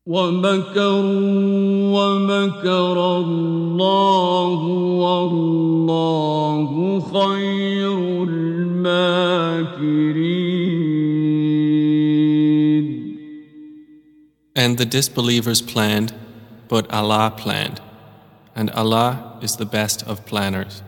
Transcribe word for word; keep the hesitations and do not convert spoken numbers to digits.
ومكروا ومكر الله والله خير الماكرين. And the disbelievers planned, but Allah planned, and Allah is the best of planners.